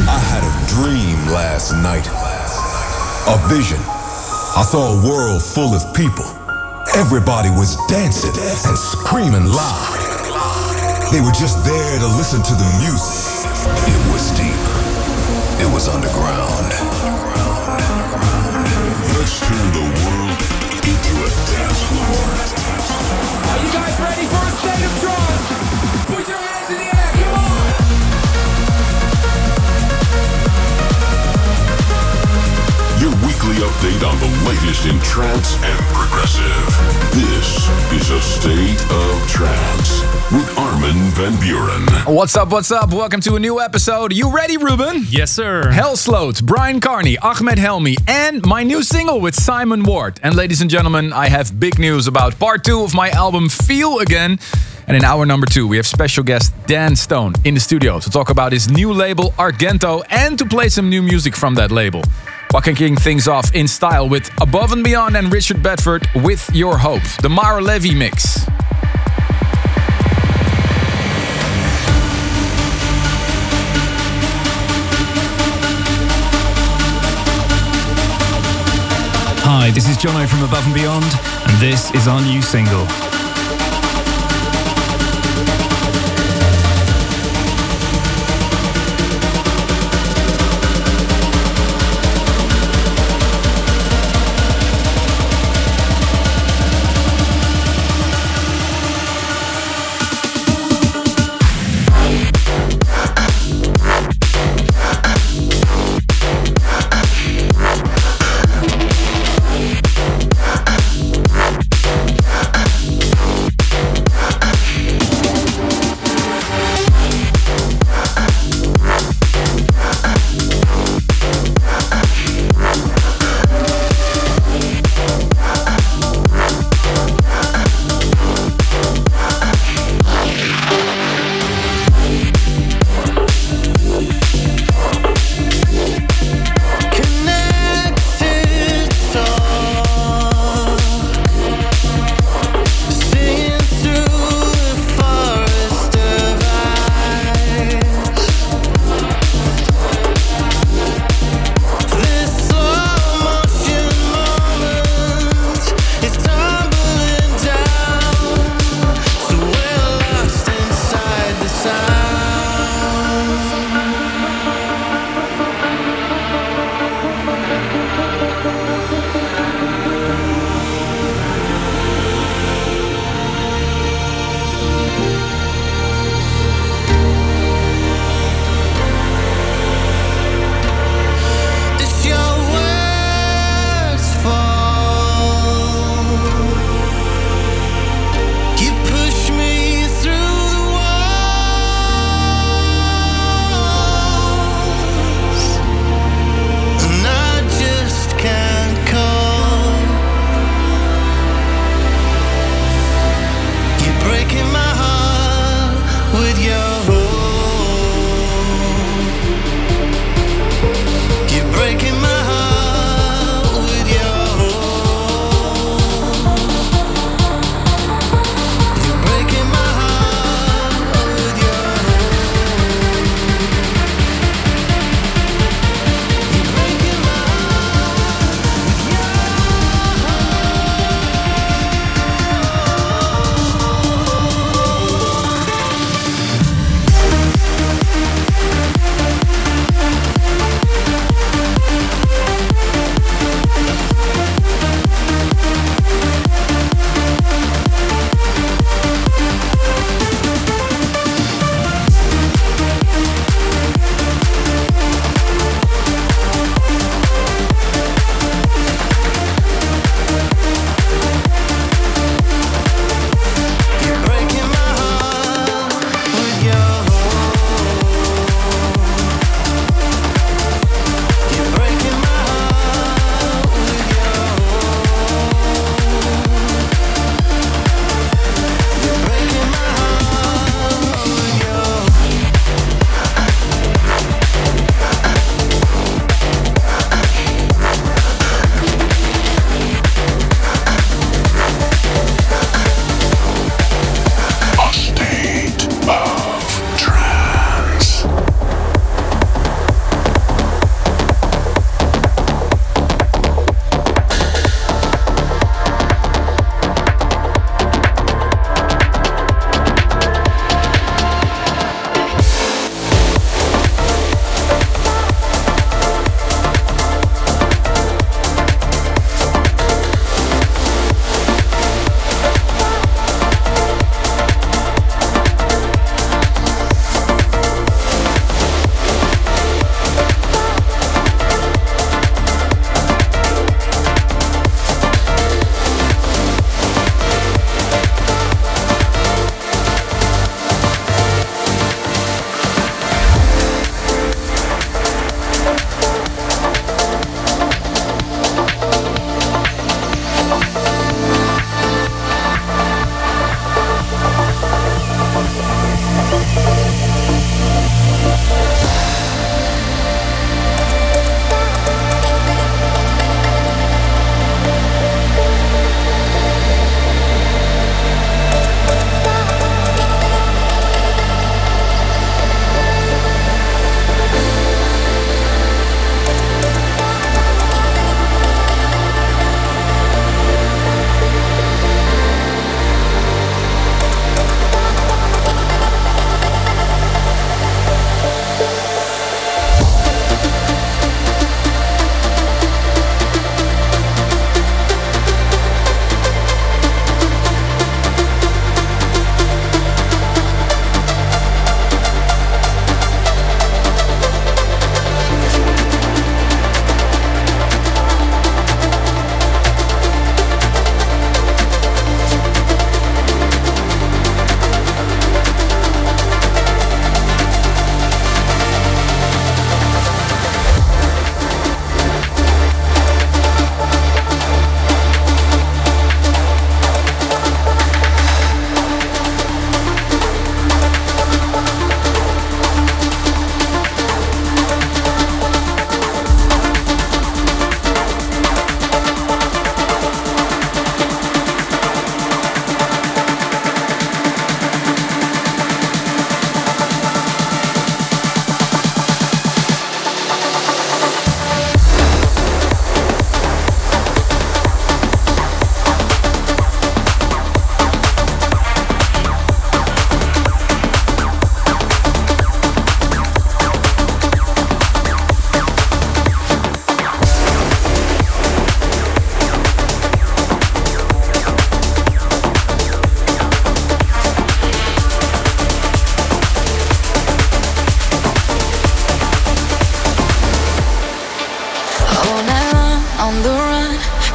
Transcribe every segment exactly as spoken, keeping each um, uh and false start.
I had a dream last night. A vision. I saw a world full of people. Everybody was dancing and screaming loud. They were just there to listen to the music. It was deep. It was underground. Let's turn the world into a dance floor. Are you guys ready for a state of trance? Put your hands in the air, come on! Your weekly update on the latest in trance and progressive. This is a State of Trance with Armin van Buuren. What's up, what's up? Welcome to a new episode. You ready, Ruben? Yes, sir. Hellsloat, Brian Carney, Ahmed Helmi, and my new single with Simon Ward. And ladies and gentlemen, I have big news about part two of my album Feel Again. And in hour number two, we have special guest Dan Stone in the studio to talk about his new label Argento and to play some new music from that label. While kicking things off in style with Above and Beyond and Richard Bedford with Your Hope, the Mara Levy mix. Hi, this is Jono from Above and Beyond, and this is our new single.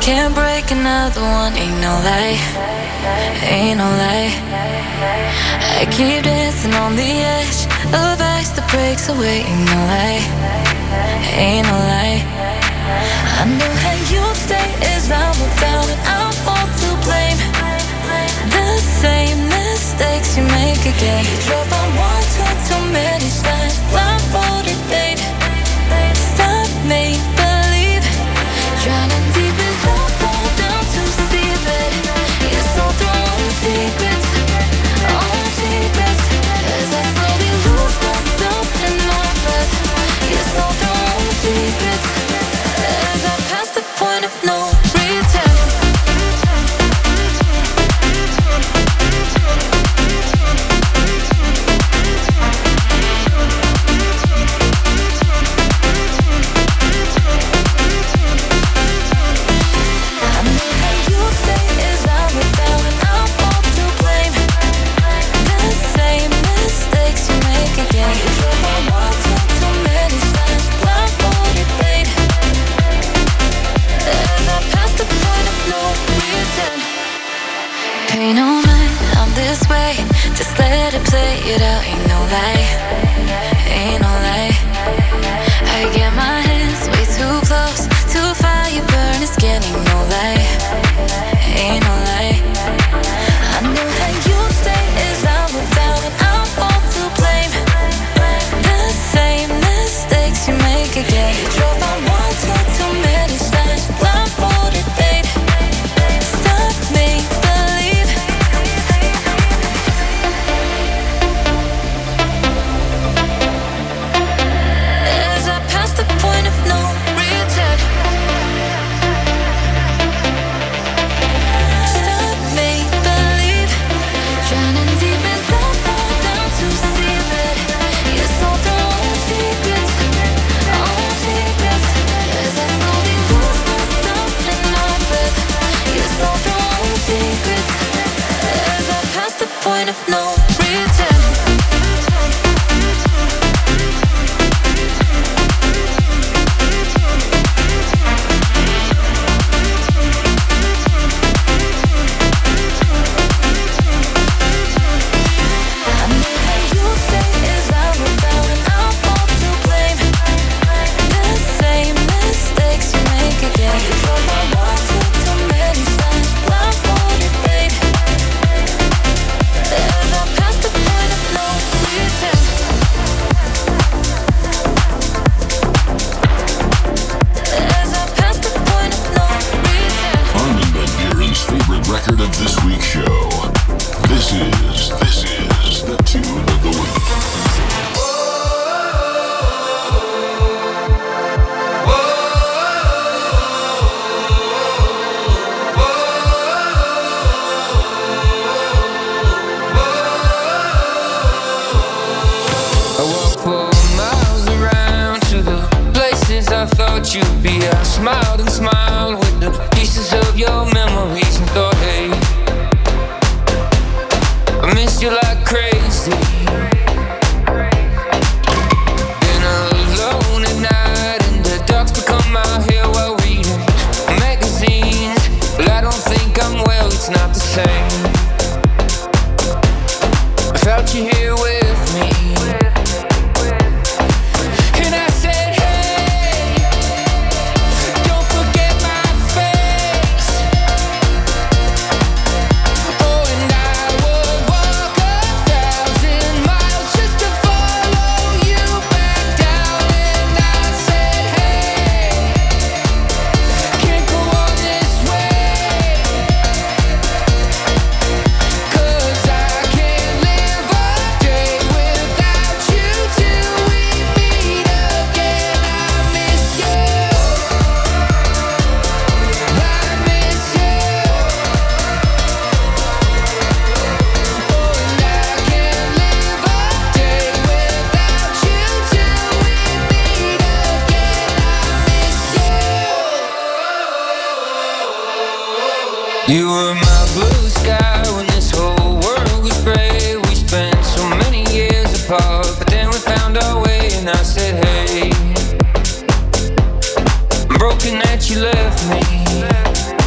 can't break another one, ain't no lie, ain't no lie. I keep dancing on the edge of ice that breaks away, ain't no lie, ain't no lie. I know how you stay as I move down and I'm all to blame. The same mistakes you make again. You drove on one too, too many times, blindfolded fate. Stop me, believe. Drowning deep as I fall down to see it. You're so through secrets, own secrets. As I slowly lose myself in my breath. You're so through secrets. As I pass the point of no return. Pay no mind, I'm this way. Just let it play it out. Ain't no lie, ain't no lie. I get my hands way too close to fire burning skin. Ain't no lie, ain't no lie. I know how you stay as I move down and I'm all to blame. The same mistakes you make again. You drove on one too, too many times, blindfolded fate. Stop me. Point of no return. You'd be, I smiled and smiled with the pieces of your memories and thought, hey, I miss you like crazy. Been alone at night and the dark's become my hair while reading magazines. Well, I don't think I'm well, it's not the same. I felt you here with me. You were my blue sky when this whole world was gray. We spent so many years apart, but then we found our way. And I said, hey, I'm broken that you left me.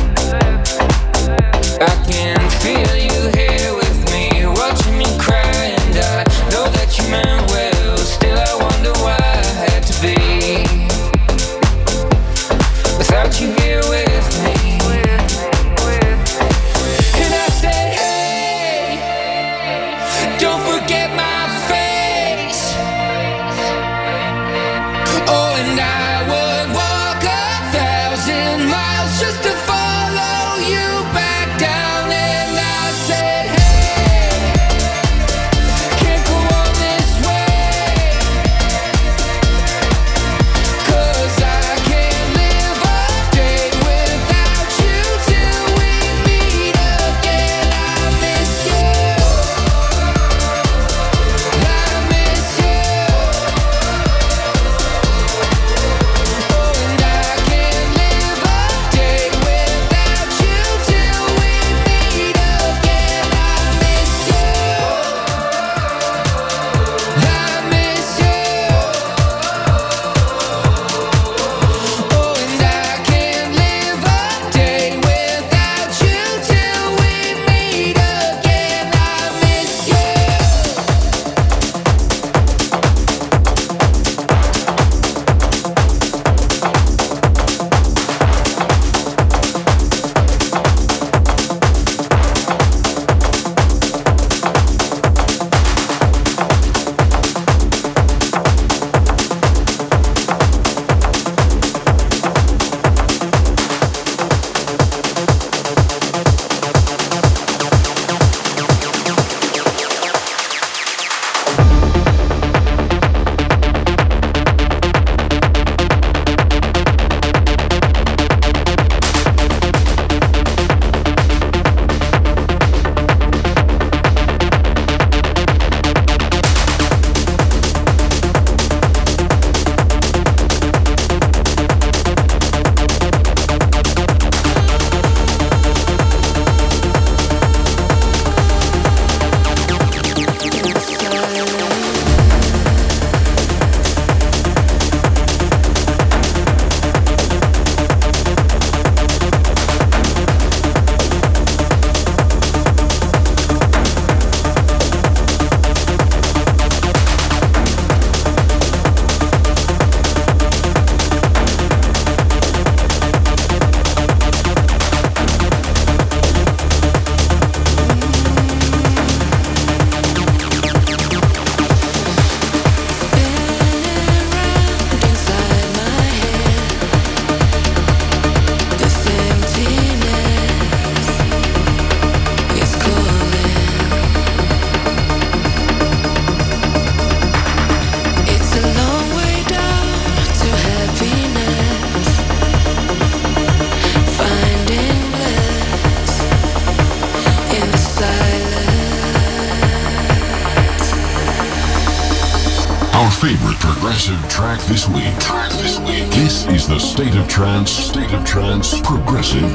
favorite progressive track this week. Track this week. This is the State of Trance, State of Trance Progressive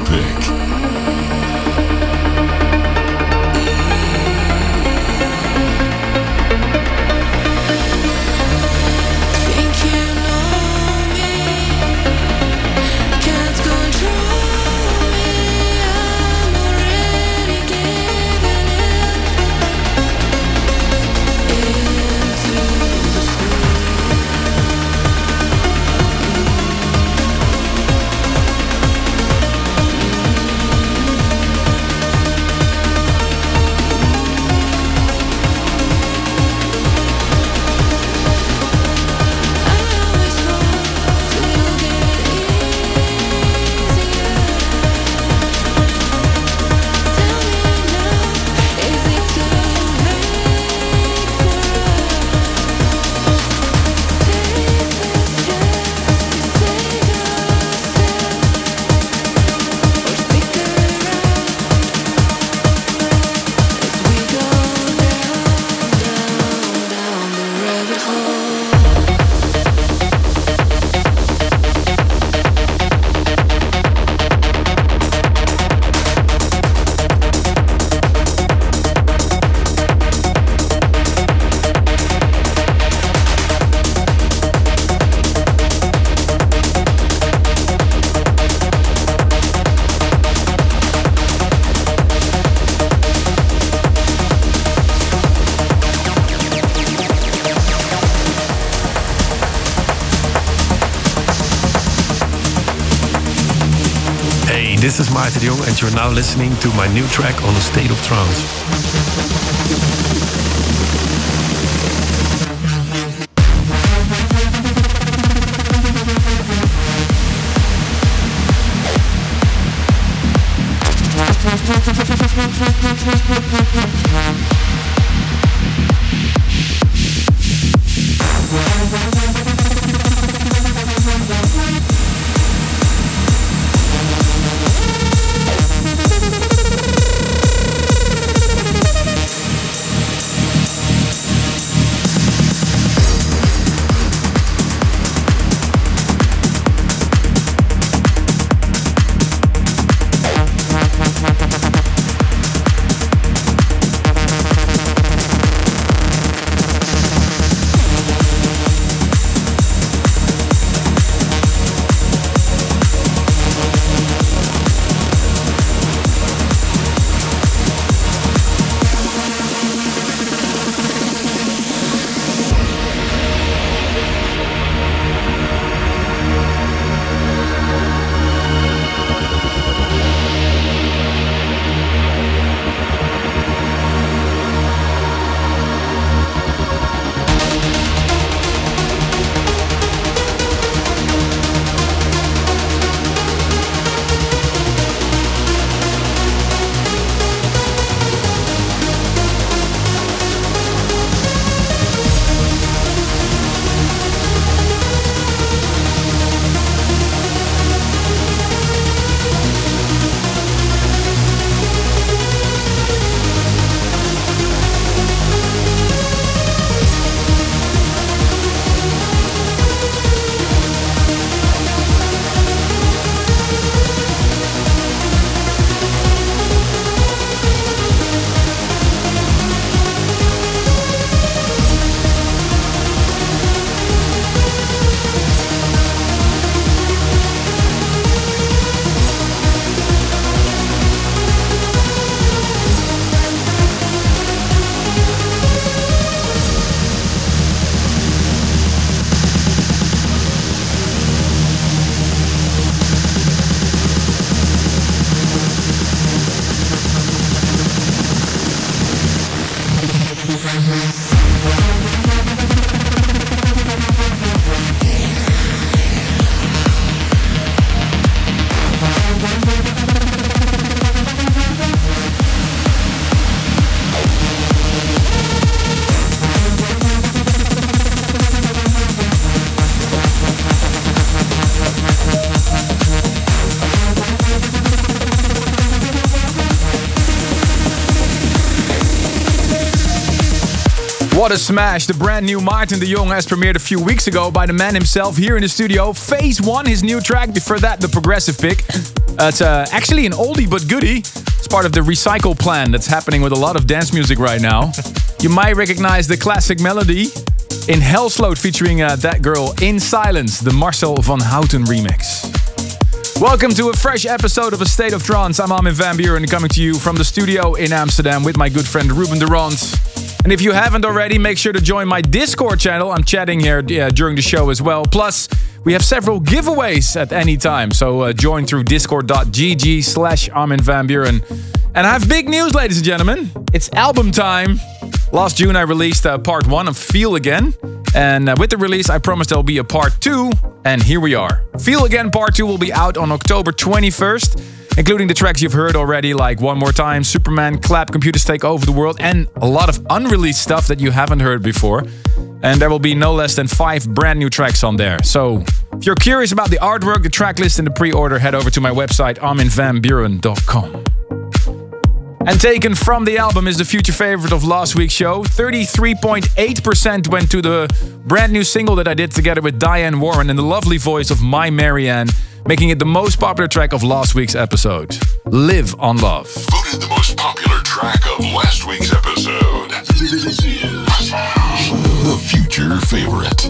Pick. Hey, this is Maarten de Jong and you're now listening to my new track on A State of Trance. What a smash. The brand new Maarten de Jong has premiered a few weeks ago by the man himself here in the studio. Phase one, his new track. Before that, the progressive pick. Uh, it's uh, actually an oldie but goodie. It's part of the recycle plan that's happening with a lot of dance music right now. You might recognize the classic melody in Hellsloat featuring uh, that girl In Silence, the Marcel van Houten remix. Welcome to a fresh episode of A State of Trance. I'm Armin van Buuren, coming to you from the studio in Amsterdam with my good friend Ruben de Ronde. And if you haven't already, make sure to join my Discord channel. I'm chatting here uh, during the show as well. Plus, we have several giveaways at any time. So uh, join through discord.gg slash Armin van Buuren. And I have big news, ladies and gentlemen. It's album time. Last June, I released uh, part one of Feel Again. And uh, with the release, I promised there'll be a part two. And here we are. Feel Again part two will be out on October twenty-first. Including the tracks you've heard already, like One More Time, Superman, Clap, Computers Take Over the World, and a lot of unreleased stuff that you haven't heard before. And there will be no less than five brand new tracks on there. So if you're curious about the artwork, the track list, and the pre-order, head over to my website, armin van buuren dot com. And taken from the album is the future favorite of last week's show. thirty-three point eight percent went to the brand new single that I did together with Diane Warren and the lovely voice of My Marianne, making it the most popular track of last week's episode. Live on Love. Voted the most popular track of last week's episode. This is the future favorite.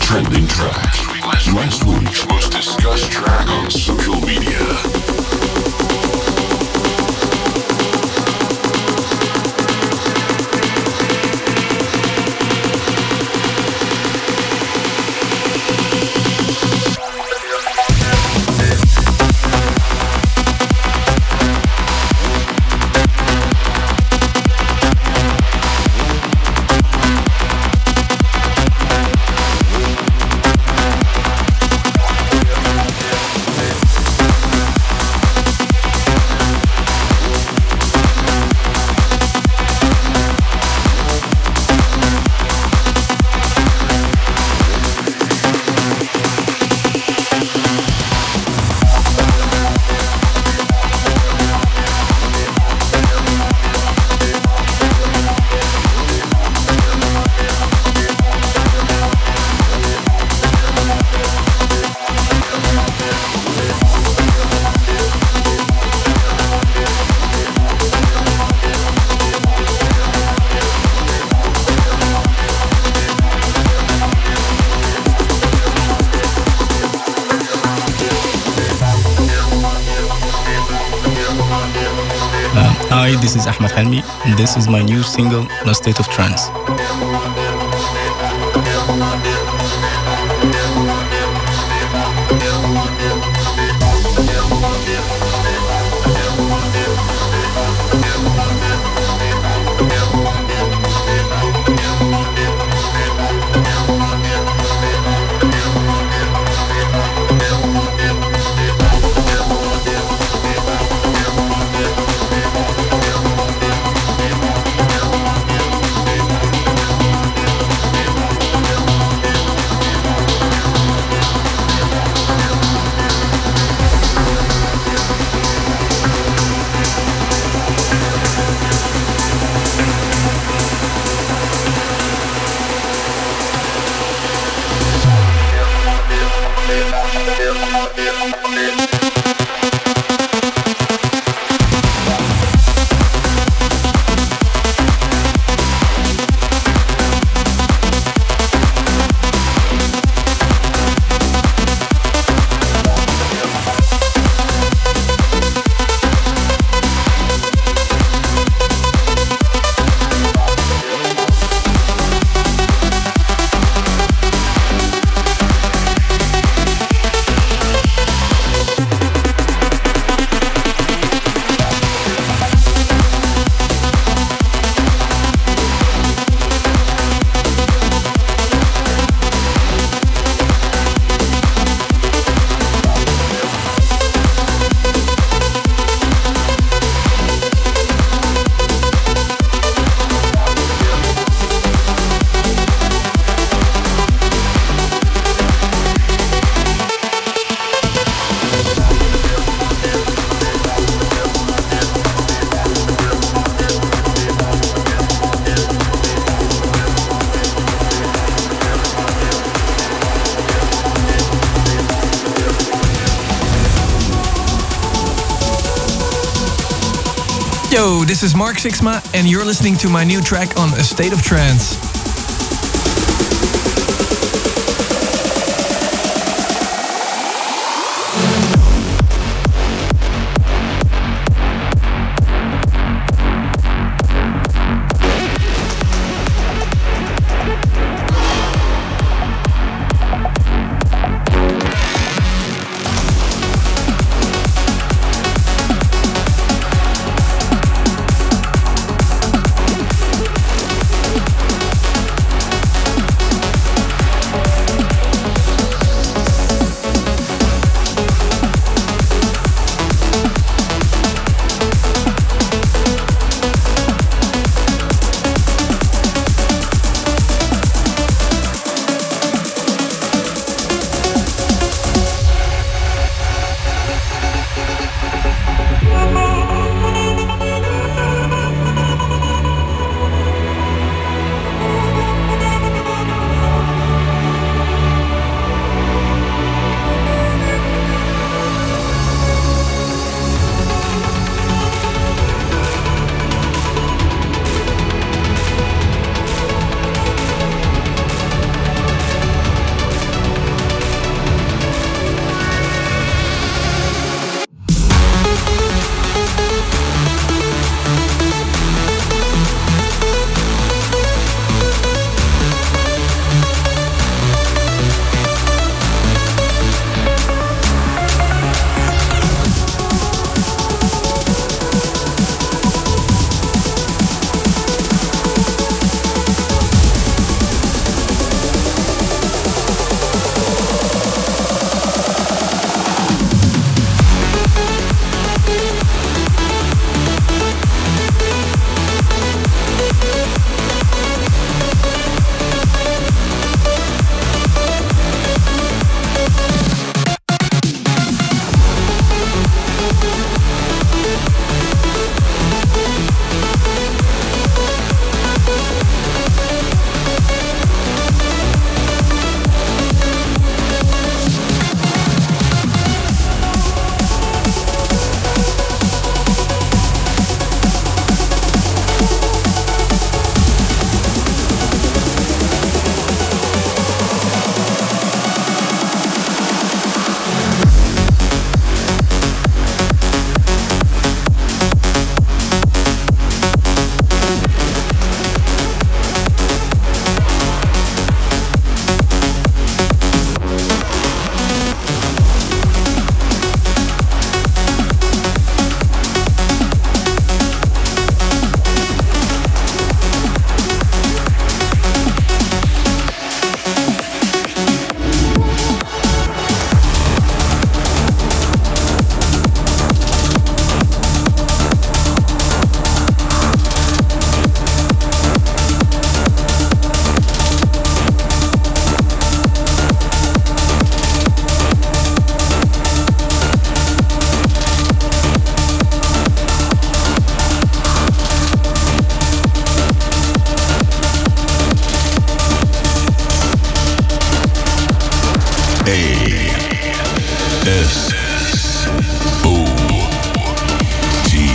trending track. Last week's most discussed track on social media. Hi, this is Ahmed Helmi, and this is my new single, In a State of Trance. Yo, this is Mark Sixma, and you're listening to my new track on A State of Trance. A S O T.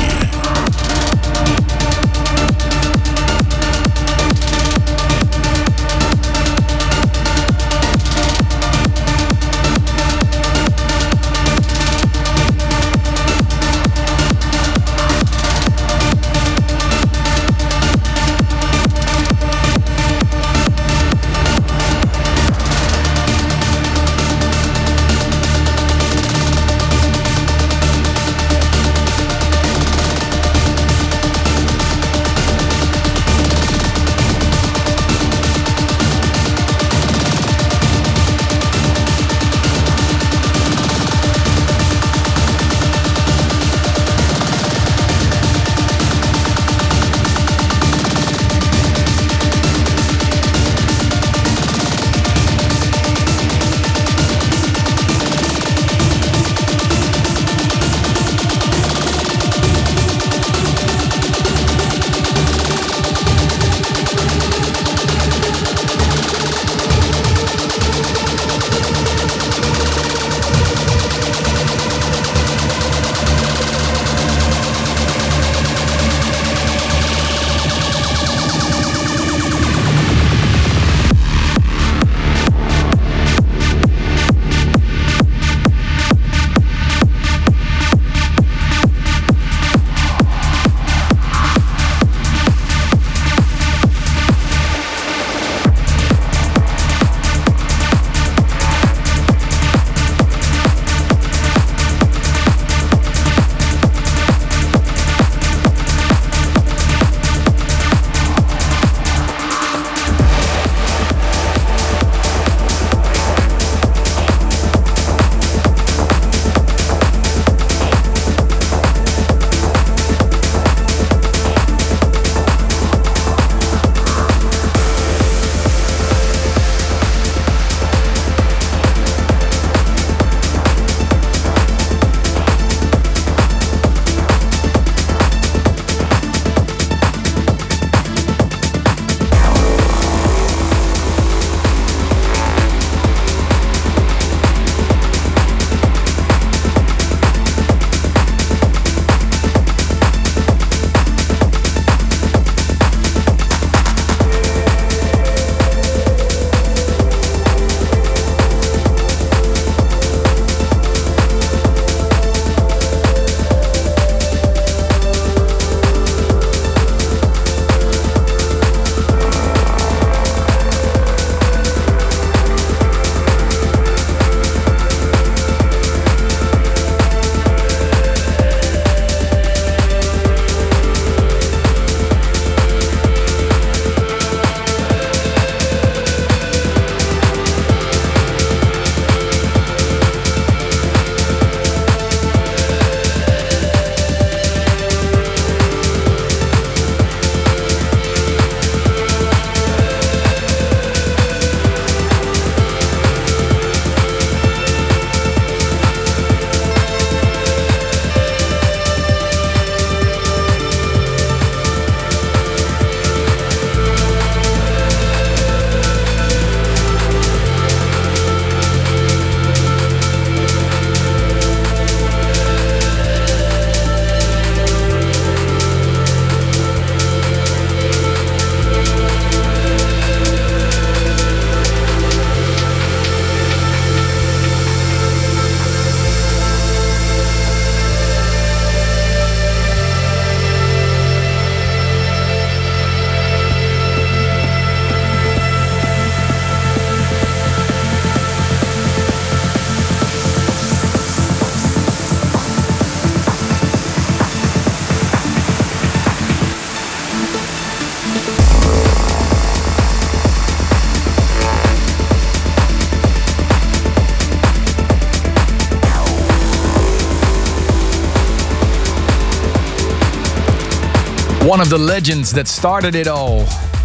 one of the legends that started it all.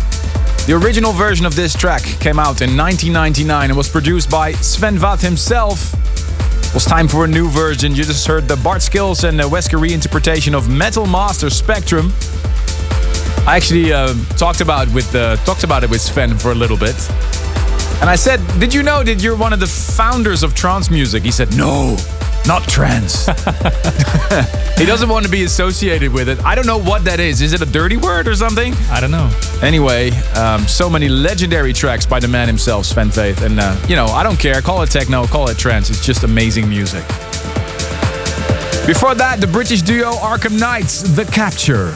The original version of this track came out in nineteen ninety-nine and was produced by Sven Väth himself. It was time for a new version. You just heard the Bart Skills and the Wesker reinterpretation of Metal Master Spectrum. I actually uh, talked about with uh, talked about it with Sven for a little bit. And I said, did you know that you're one of the founders of trance music? He said, no, not trance. He doesn't want to be associated with it. I don't know what that is. Is it a dirty word or something? I don't know. Anyway, um, so many legendary tracks by the man himself, Sven Väth. And, uh, you know, I don't care. Call it techno, call it trance. It's just amazing music. Before that, the British duo Arkham Knights, The Capture.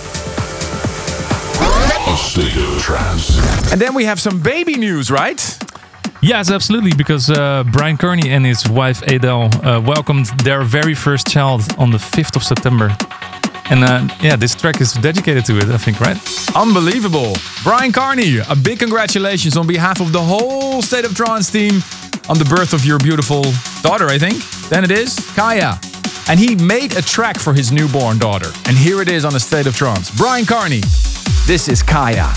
A State of Trance. And then we have some baby news, right? Yes, absolutely, because uh, Brian Kearney and his wife Adele uh, welcomed their very first child on the fifth of September. And uh, yeah, this track is dedicated to it, I think, right? Unbelievable. Brian Kearney, a big congratulations on behalf of the whole State of Trance team on the birth of your beautiful daughter, I think. Then it is, Kaya. And he made a track for his newborn daughter. And here it is on A State of Trance. Brian Kearney, this is Kaya.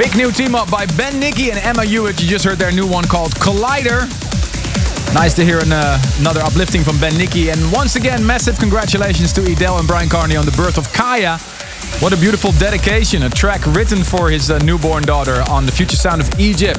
Big new team up by Ben Nicky and Emma Hewitt. You just heard their new one called Collider. Nice to hear an, uh, another uplifting from Ben Nicky. And once again, massive congratulations to Edel and Brian Carney on the birth of Kaya. What a beautiful dedication. A track written for his uh, newborn daughter on the future sound of Egypt.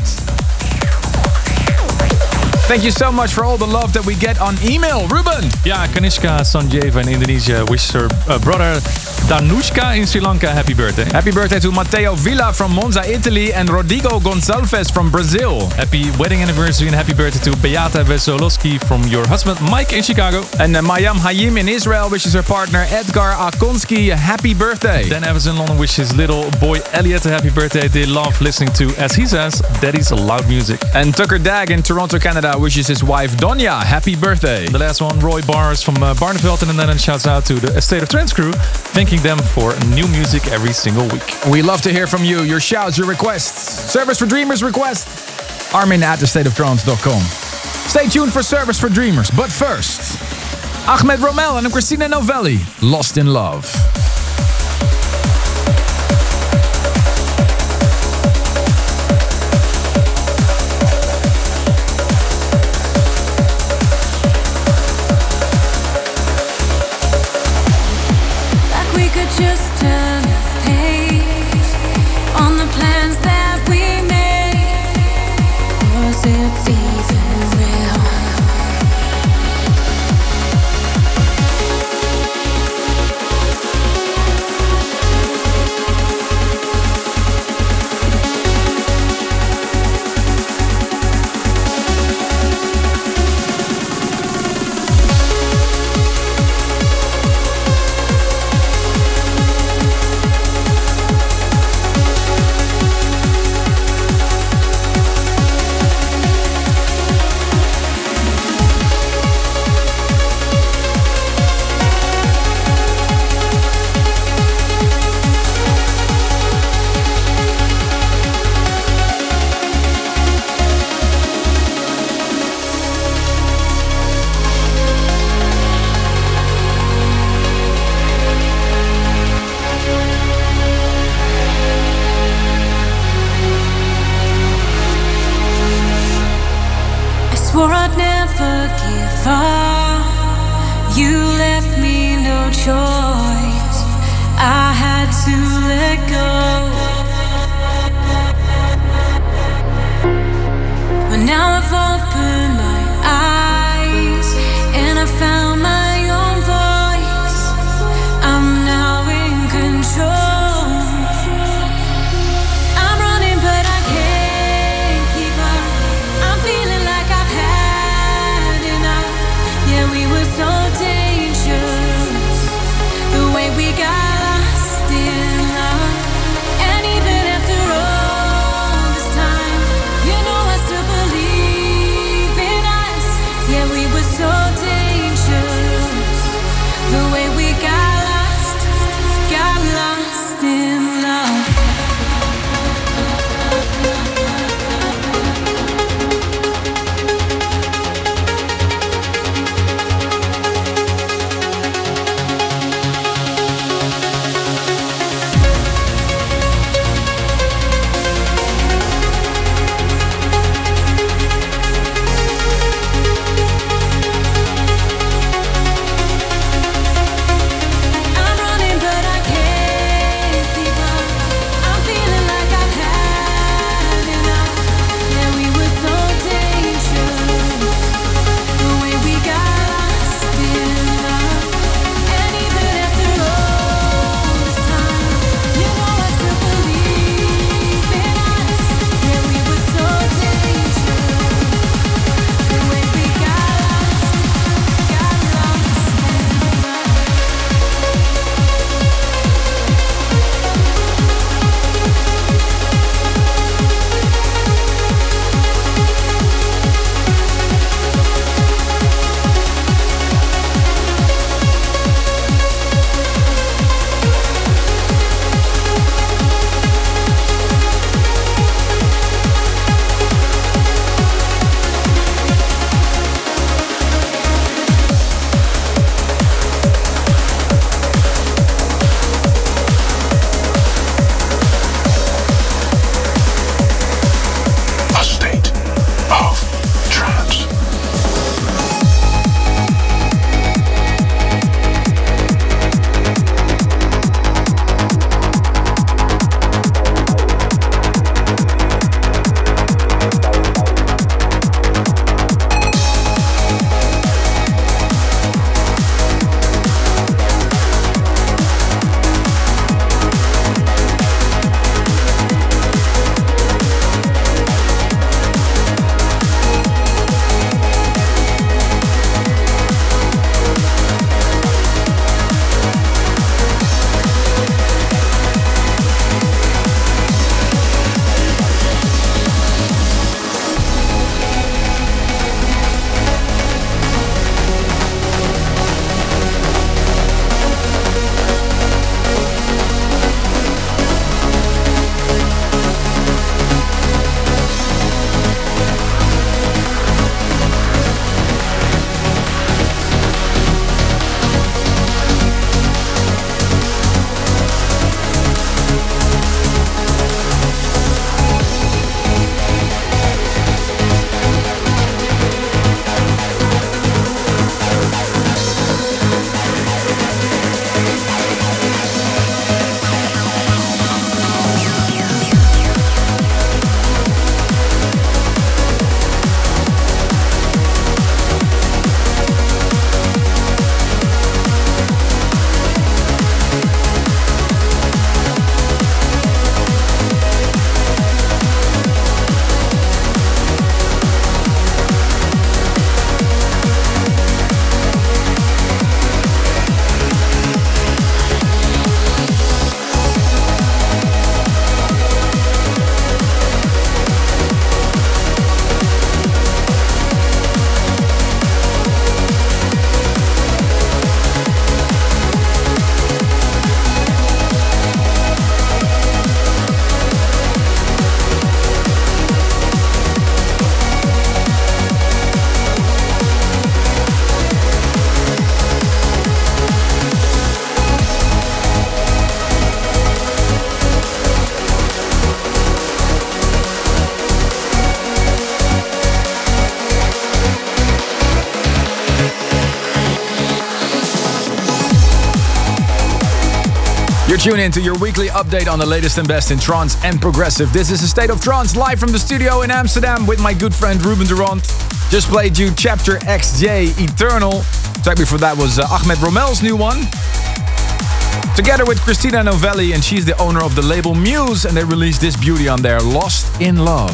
Thank you so much for all the love that we get on email. Ruben! Ja, Kanishka Sanjeva in Indonesia wishes her uh, brother Danushka in Sri Lanka happy birthday. Happy birthday to Matteo Villa from Monza, Italy and Rodrigo Gonçalves from Brazil. Happy wedding anniversary and happy birthday to Beata Vesolowski from your husband Mike in Chicago. And uh, Mayam Hayim in Israel wishes her partner Edgar Akonski a happy birthday. Dan Evans in London wishes little boy Elliot a happy birthday. They love listening to, as he says, Daddy's loud music. And Tucker Dag in Toronto, Canada wishes his wife Donya happy birthday. The last one, Roy Bars from uh, Barneveld in the Netherlands shouts out to the State of Trance crew, thanking them for new music every single week. We love to hear from you, your shouts, your requests. Service for Dreamers request, Armin at the state of trance dot com. Stay tuned for Service for Dreamers, but first, Ahmed Romel and Christina Novelli, Lost in Love. Just turn the page on the plans that we made. Was it even real? Swore I'd never give up. You left me no choice. I had to let go. But now I've opened my eyes and I found my own voice. I'm now in control. We got lost in love. Tune in to your weekly update on the latest and best in trance and progressive. This is A State of Trance live from the studio in Amsterdam with my good friend Ruben Durant. Just played you Chapter X J Eternal. Track before that was uh, Ahmed Romel's new one. Together with Christina Novelli, and she's the owner of the label Muse, and they released this beauty on there, Lost in Love.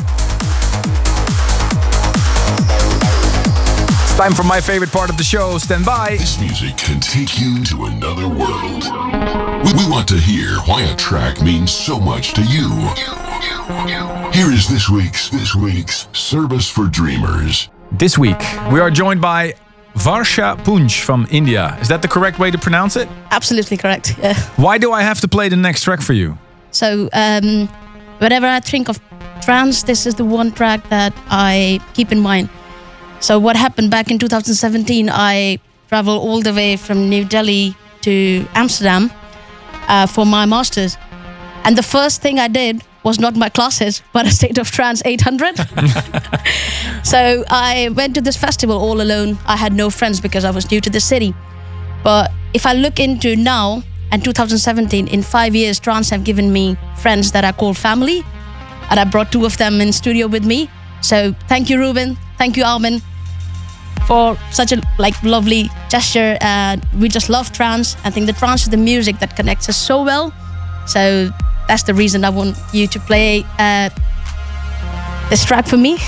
It's time for my favorite part of the show. Stand by. This music can take you to another world. We, we want to hear why a track means so much to you. Here is this week's this week's Service for Dreamers. This week we are joined by Varsha Punj from India. Is that the correct way to pronounce it? Absolutely correct. Yeah. Why do I have to play the next track for you? So, um, whenever I think of trance, this is the one track that I keep in mind. So, what happened back in two thousand seventeen? I traveled all the way from New Delhi to Amsterdam uh, for my masters, and the first thing I did was not my classes, but A State of Trance eight hundred. So I went to this festival all alone. I had no friends because I was new to the city. But if I look into now and two thousand seventeen, in five years, trance have given me friends that I call family. And I brought two of them in studio with me. So thank you, Ruben. Thank you, Armin, for such a like lovely gesture. Uh, we just love trance. I think the trance is the music that connects us so well. So that's the reason I want you to play uh, this track for me.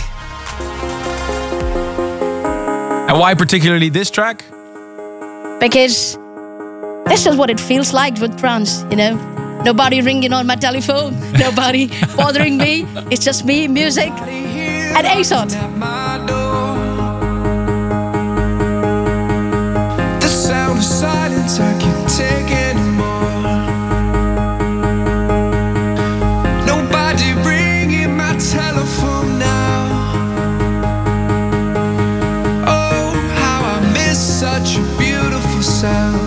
And why particularly this track? Because this is what it feels like with trance, you know? Nobody ringing on my telephone, nobody bothering me. It's just me, music, and ASOT. The sound of silence I can't take anymore. Nobody ringing my telephone now. Oh, how I miss such a beautiful sound.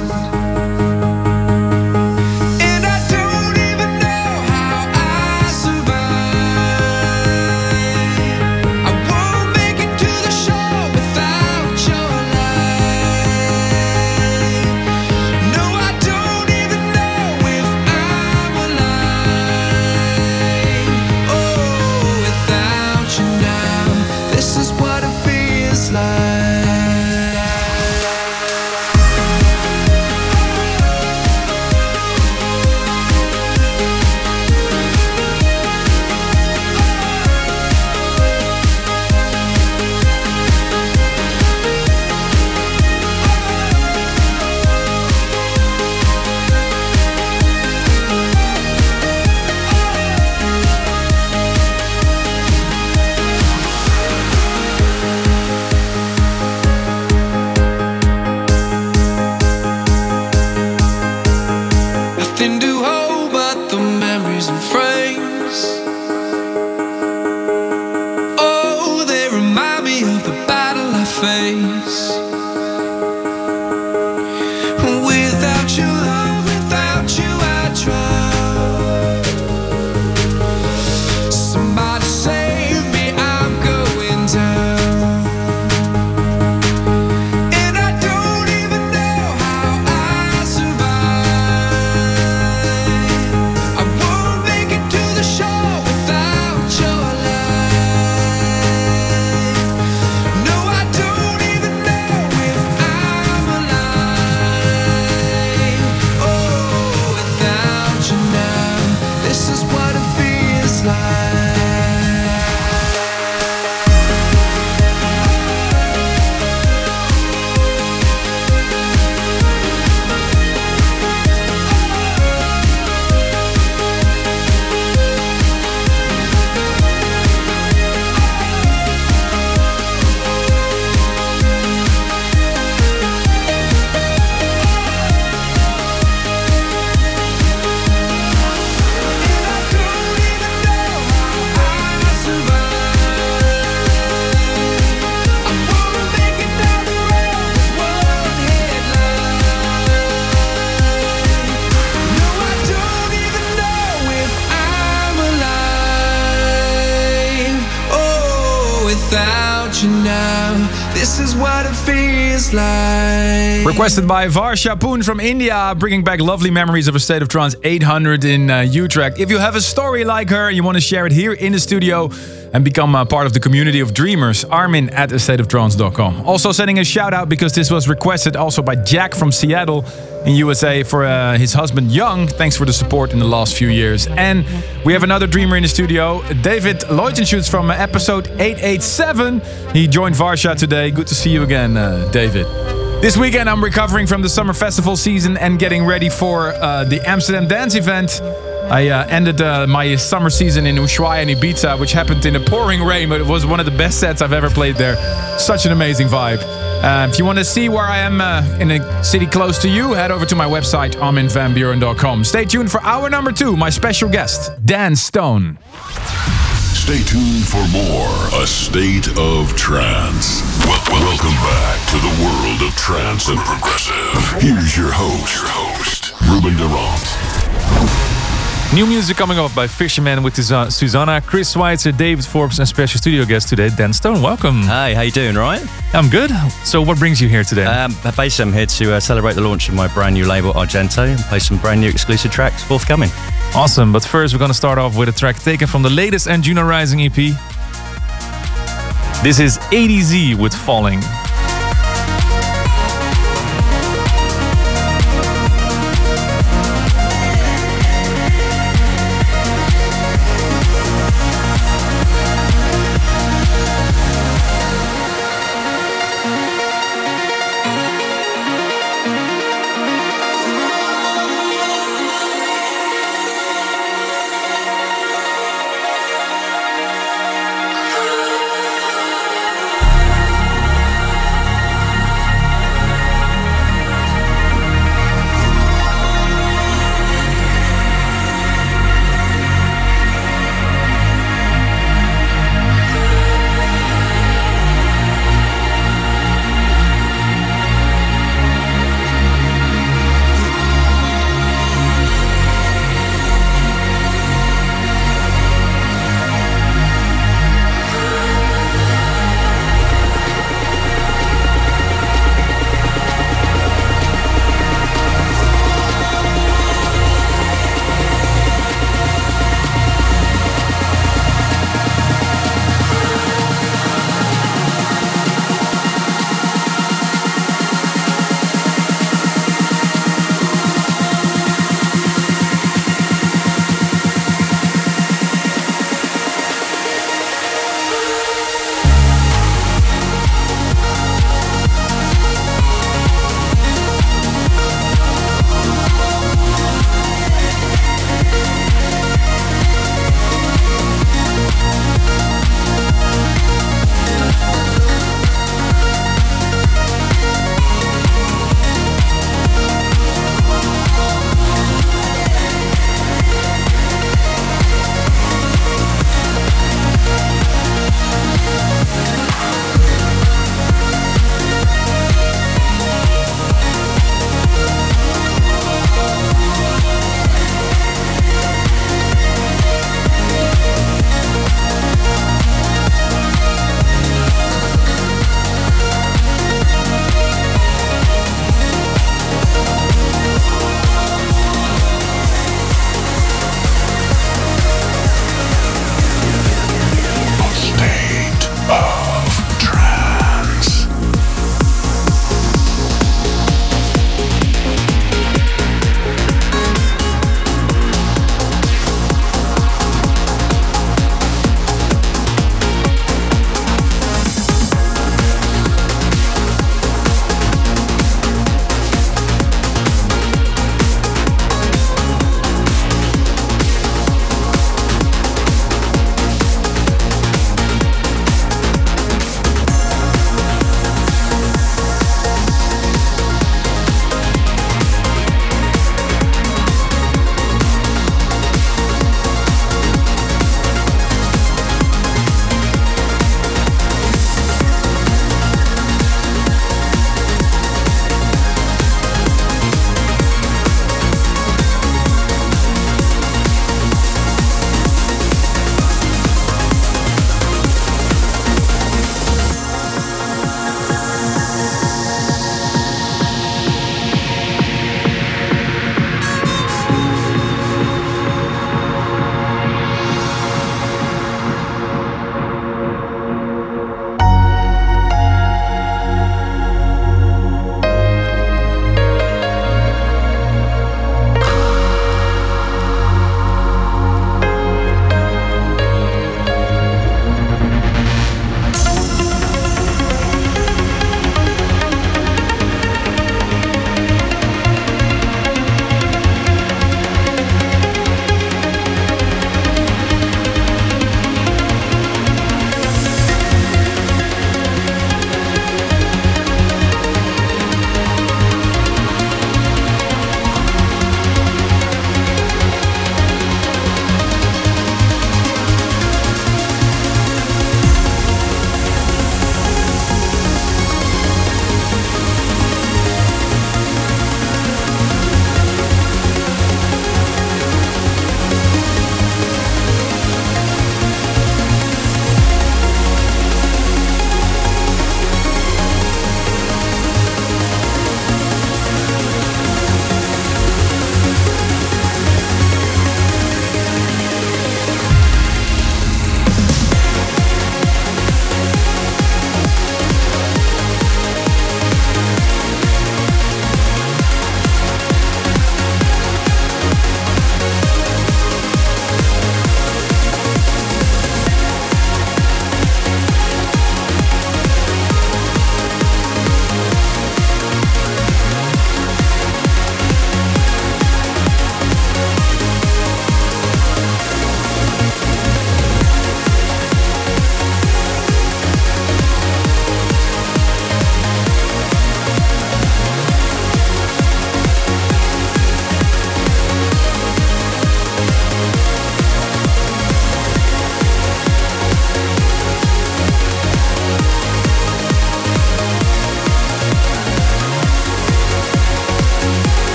This is what it feels like. Requested by Varsha Poon from India, bringing back lovely memories of a State of Trance eight hundred in uh, Utrecht. If you have a story like her, you want to share it here in the studio and become a part of the community of dreamers, Armin at a state of trance dot com. Also sending a shout out because this was requested also by Jack from Seattle in U S A for uh, his husband Young. Thanks for the support in the last few years. And we have another dreamer in the studio, David Leutenschutz from uh, episode eight eighty-seven. He joined Varsha today. Good to see you again, uh, David. This weekend I'm recovering from the summer festival season and getting ready for uh, the Amsterdam Dance event. I uh, ended uh, my summer season in Ushuaia and Ibiza, which happened in a pouring rain, but it was one of the best sets I've ever played there. Such an amazing vibe. Uh, if you want to see where I am uh, in a city close to you, head over to my website, armin van buuren dot com. Stay tuned for hour number two, my special guest, Dan Stone. Stay tuned for more A State of Trance. Well, welcome back to the world of trance and progressive. Here's your host, your host, Ruben Durant. New music coming up by Fisherman with Susanna, Chris Schweitzer, David Forbes, and special studio guest today, Dan Stone. Welcome. Hi, how you doing, right? I'm good. So what brings you here today? Um, basically, I'm here to uh, celebrate the launch of my brand new label, Argento, and play some brand new exclusive tracks forthcoming. Awesome. But first, we're going to start off with a track taken from the latest Anjuna Rising E P. This is A D Z with Falling.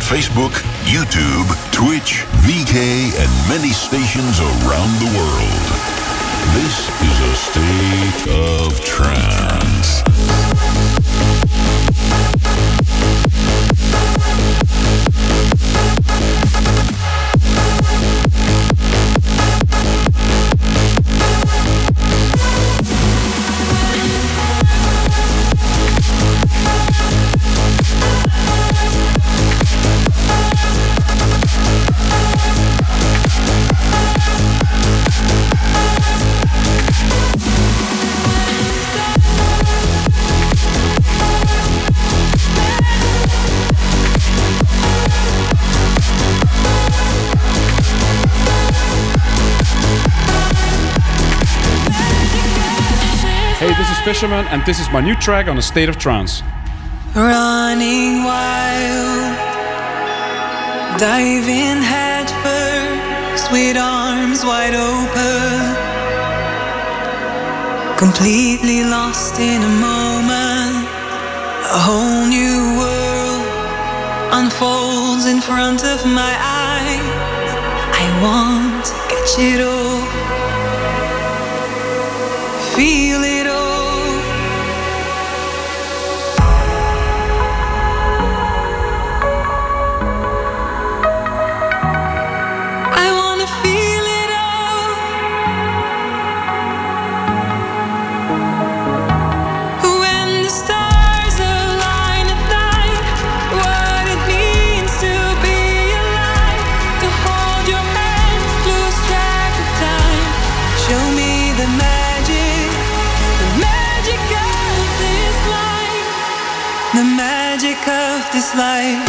Facebook, YouTube, Twitch, V K, and many stations around the world. This is a state of trance. Hey, this is Fisherman, and this is my new track on A State of Trance. Running wild, diving head first with arms wide open, completely lost in a moment. A whole new world unfolds in front of my eyes. I want to catch it all, feel it all. I wanna feel it all. When the stars align at night, what it means to be alive, to hold your hand, lose track of time. Show me the magic, the magic of this life, the magic of this life.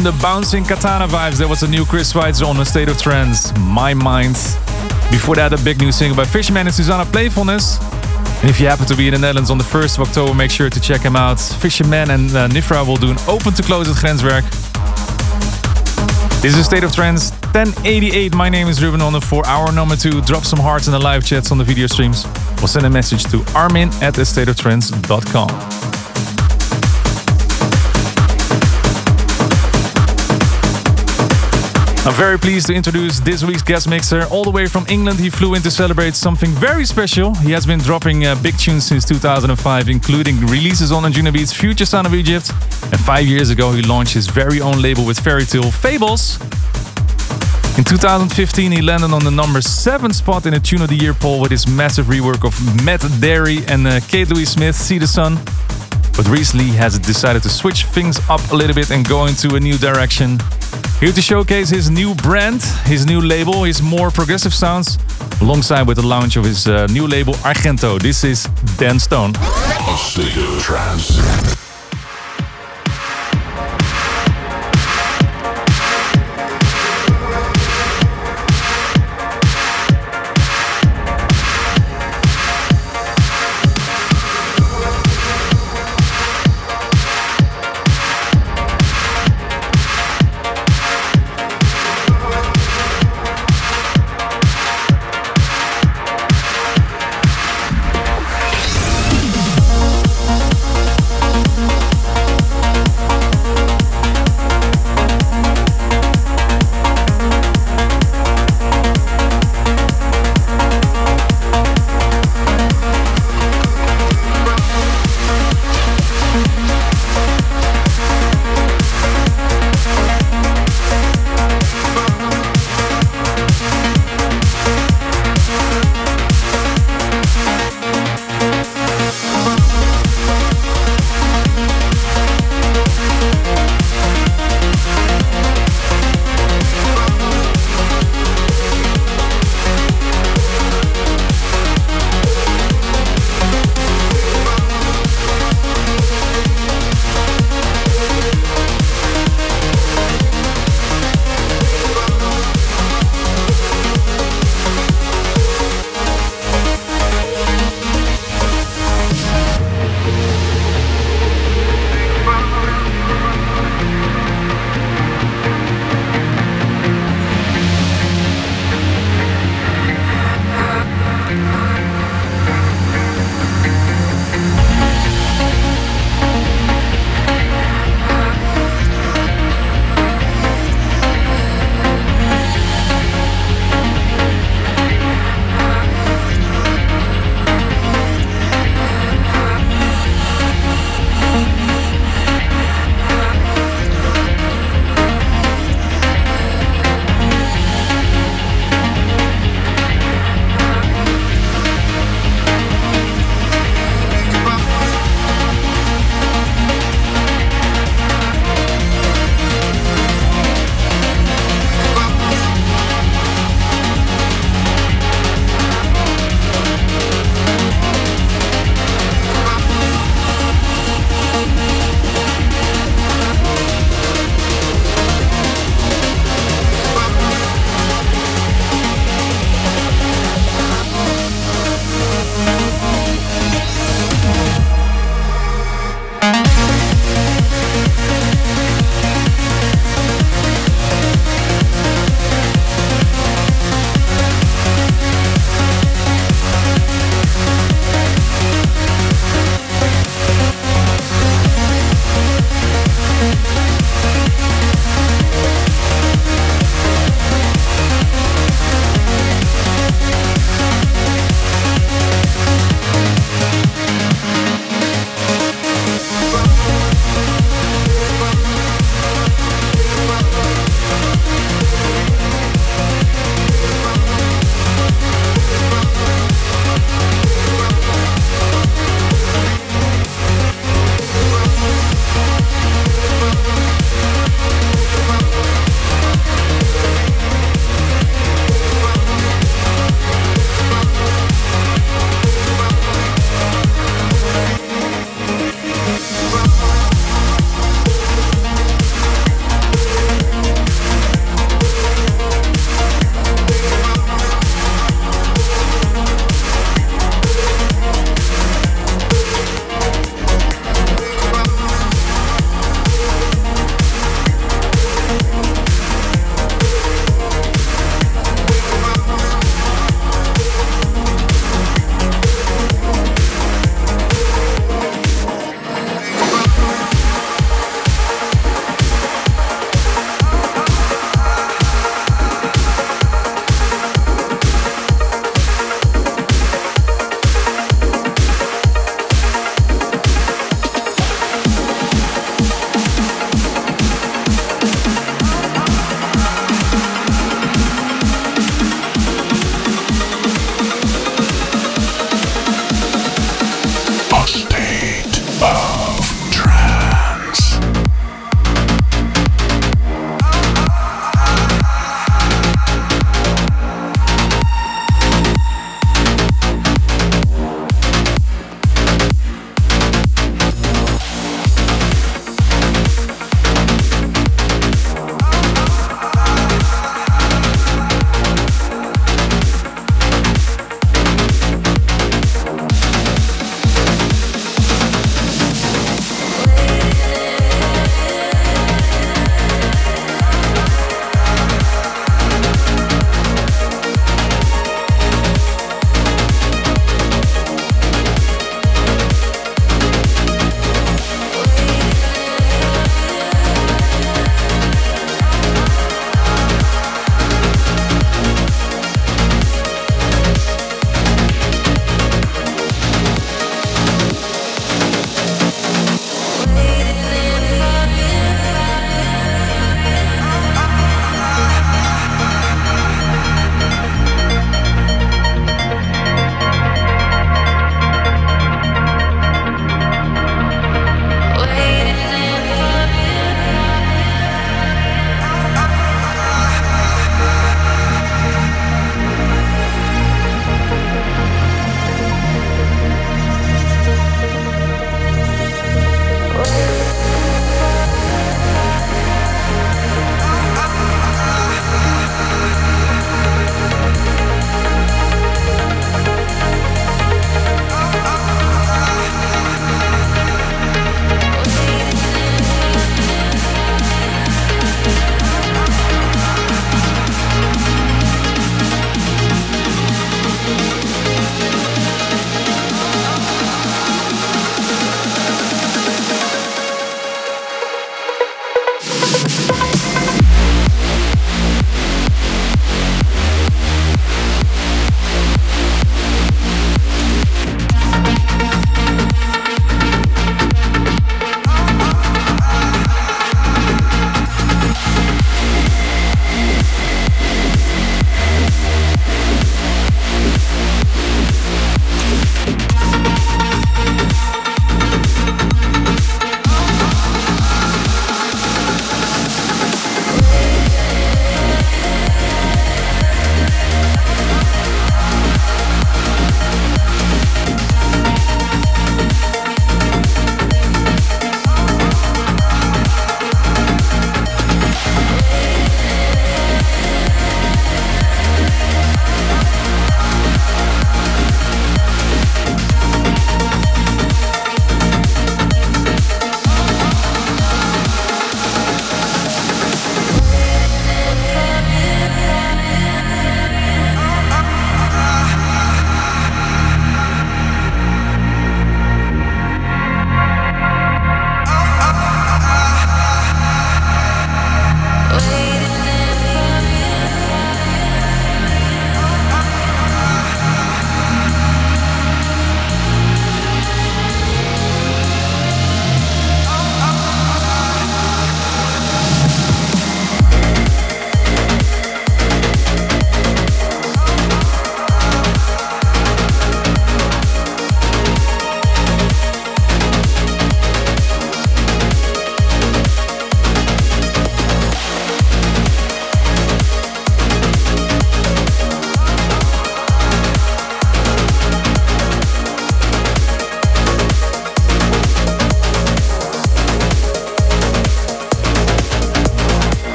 in the bouncing katana vibes. That was a new Chris Weitzer on A State of Trance, My Mind. Before that, a big new single by Fisherman and Susanna Playfulness. And if you happen to be in the Netherlands on the first of October, make sure to check him out. Fisherman and uh, Nifra will do an open to close at Grenswerk. This is A State of Trance ten eighty-eight. My name is Ruben Onne. For hour number two, drop some hearts in the live chats on the video streams. Or send a message to armin at a state of trance dot com. I'm very pleased to introduce this week's guest mixer. All the way from England, he flew in to celebrate something very special. He has been dropping uh, big tunes since two thousand five, including releases on Anjunabeats, Future Sound of Egypt. And five years ago, he launched his very own label with Fairy Tale Fables. In two thousand fifteen, he landed on the number seven spot in the Tune of the Year poll with his massive rework of Matt Derry and uh, Kate Louise Smith, See the Sun. But recently, he has decided to switch things up a little bit and go into a new direction. Here to showcase his new brand, his new label, his more progressive sounds, alongside with the launch of his uh, new label Argento. This is Dan Stone. A State of Trance.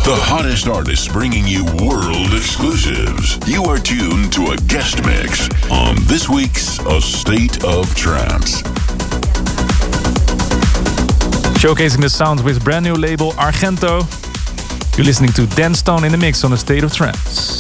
The hottest artists bringing you world exclusives. You are tuned to a guest mix on this week's A State of Trance. Showcasing the sounds with brand new label Argento. You're listening to Dan Stone in the mix on A State of Trance.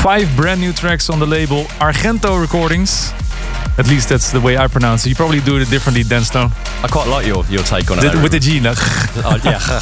Five brand new tracks on the label Argento Recordings. At least that's the way I pronounce it. You probably do it differently, Dan Stone. I quite like your, your take on it. The, with the G, no? Oh,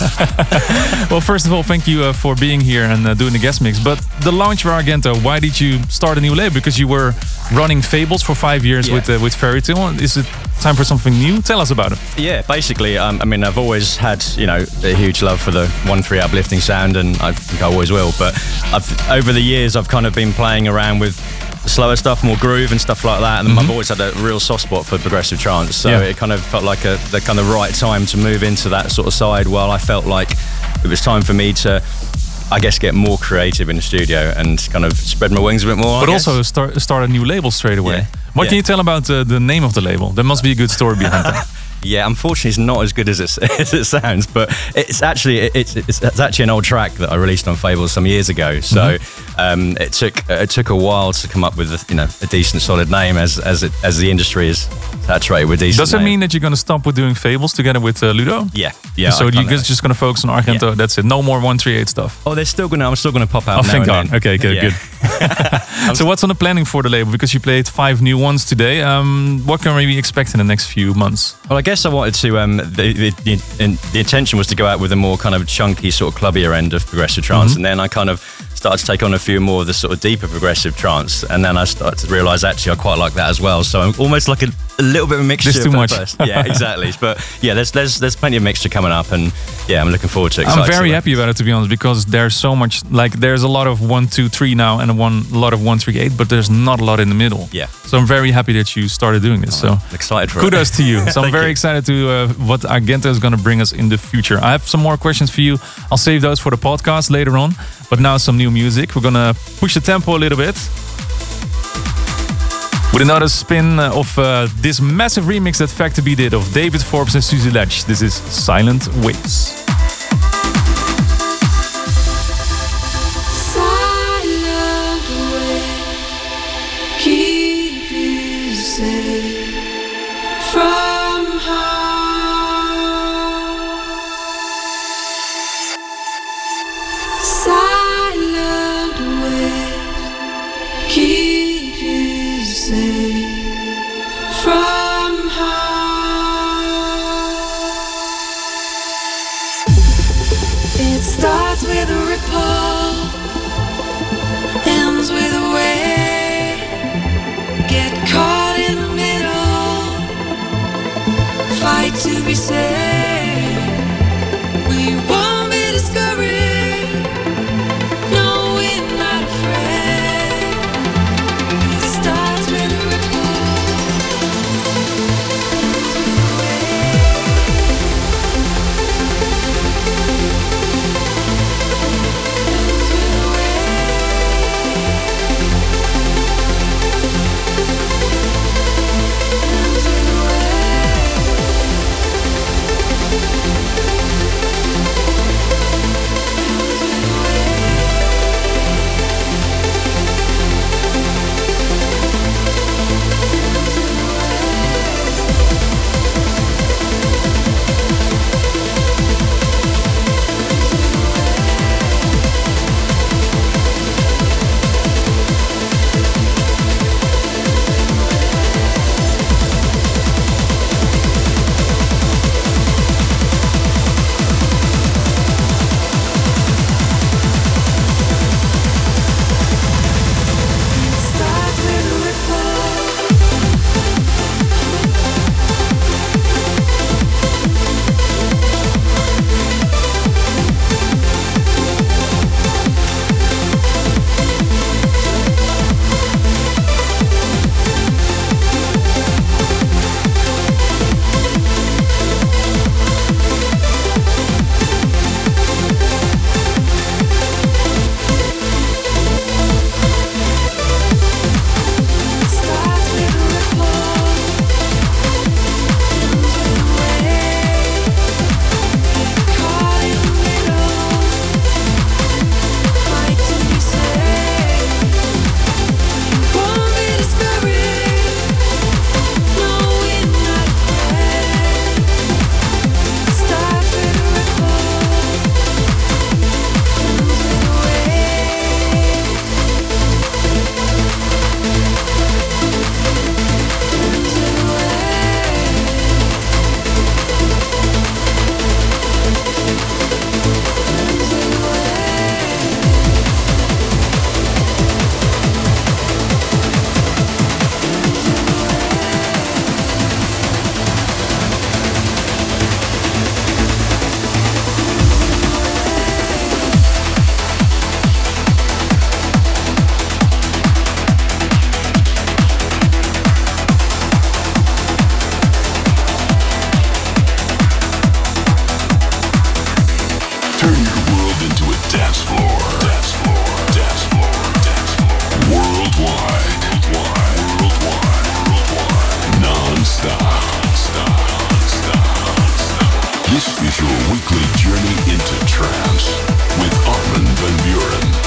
yeah. Well, first of all, thank you uh, for being here and uh, doing the guest mix. But the launch for Argento, why did you start a new label? Because you were running Fables for five years Yeah. with uh, with Fairy Tale. Is it time for something new? Tell us about it. Yeah, basically, um, I mean, I've always had, you know, a huge love for the one three uplifting sound, and I think I always will. But I've, over the years, I've kind of been playing around with slower stuff, more groove and stuff like that, and Mm-hmm. I've always had a real soft spot for progressive trance, so Yeah. it kind of felt like a, the kind of right time to move into that sort of side, while I felt like it was time for me to, I guess, get more creative in the studio and kind of spread my wings a bit more. But I guess. also start start a new label straight away. Yeah. What Yeah. can you tell about uh, the name of the label? There must be a good story behind that. Yeah, unfortunately, it's not as good as it, as it sounds, but it's actually it's, it's it's actually an old track that I released on Fables some years ago. So Mm-hmm. um, it took it took a while to come up with a, you know a decent solid name as as it, as the industry is saturated with decent. Does it names. mean that you're going to stop with doing Fables together with uh, Ludo? Yeah, yeah. So I you're kinda- just, just going to focus on Argento. Yeah. That's it. No more one three eight stuff. Oh, they're still gonna. I'm still gonna pop out. Oh, now thank and God. then. Okay, good, Yeah. good. So what's on the planning for the label? Because you played five new ones today. Um, what can we expect in the next few months? Well, I guess I wanted to. Um, the, the, the, in, the intention was to go out with a more kind of chunky, sort of clubbier end of progressive trance, Mhm. and then I kind of started to take on a few more of the sort of deeper progressive trance, and then I started to realise actually I quite like that as well. So I'm almost like a, a little bit of a mixture. There's too at much. first. Yeah, exactly. But yeah, there's there's there's plenty of mixture coming up, and yeah, I'm looking forward to it. I'm Excited to very see happy about it, to be honest, because there's so much. Like, there's a lot of one, two, three now, and a one a lot of one, three, eight, but there's not a lot in the middle. Yeah. So I'm very happy that you started doing this. So I'm excited for kudos it. to you. So I'm Thank very you. excited to uh, what Argento is going to bring us in the future. I have some more questions for you. I'll save those for the podcast later on. But now some new music. We're gonna push the tempo a little bit with another spin of uh, this massive remix that Factor B did of David Forbes and Suzy Ledge. This is Silent Waves. Silent way, keep you safe from harm. Silent way, keep you safe from harm. It starts with a ripple, ends with a wave. Get caught in the middle, fight to be saved. We won't be discouraged. No, we're not afraid. It starts with a ripple, ends with a Turn your world into a dance floor. Dance floor, dance floor, dance floor. Worldwide, worldwide, worldwide, worldwide. Non-stop, non-stop, non-stop, non-stop. This is your weekly journey into trance with Armin van Buuren.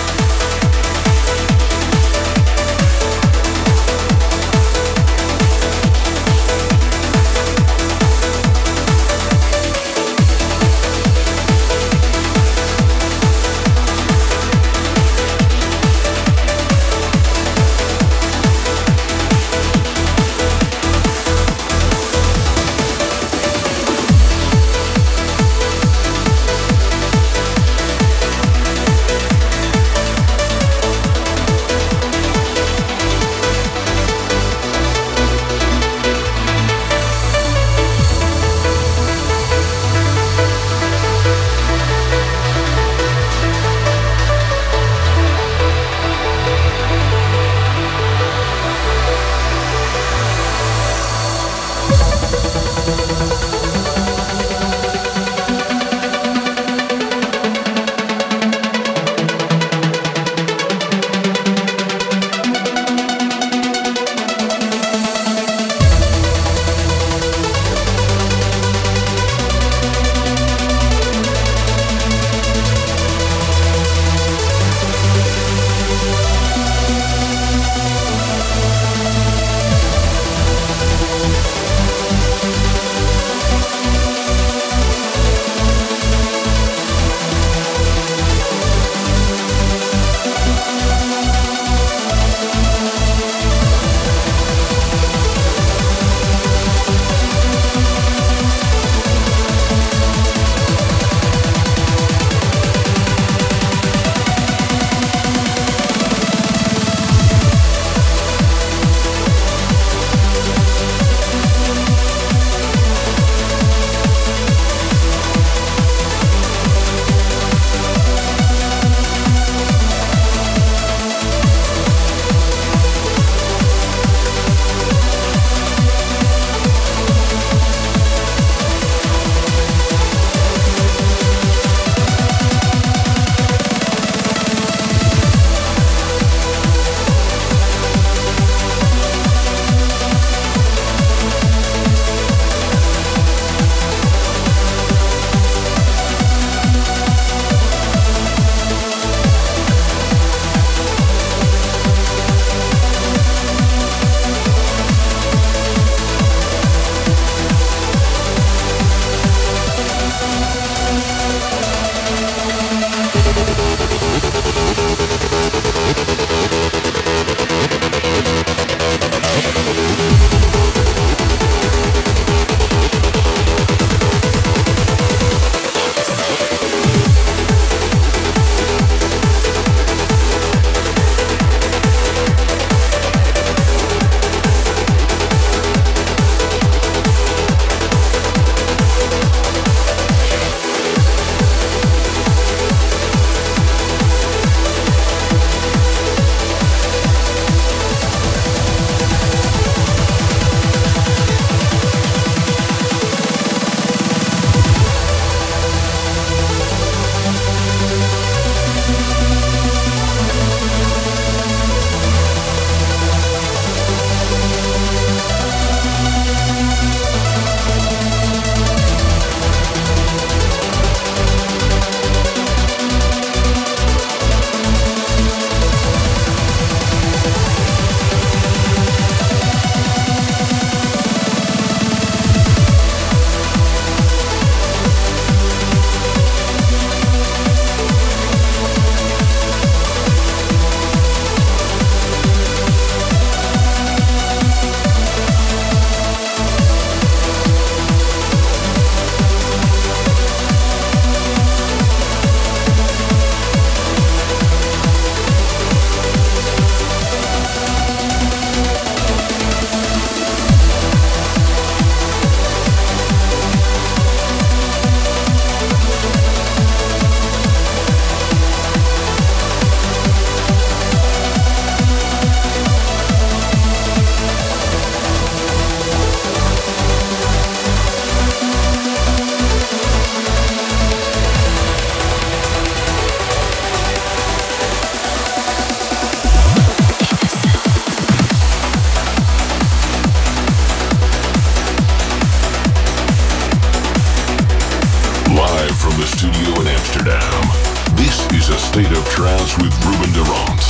Live from the studio in Amsterdam, this is A State of Trance with Ruben de Ronde.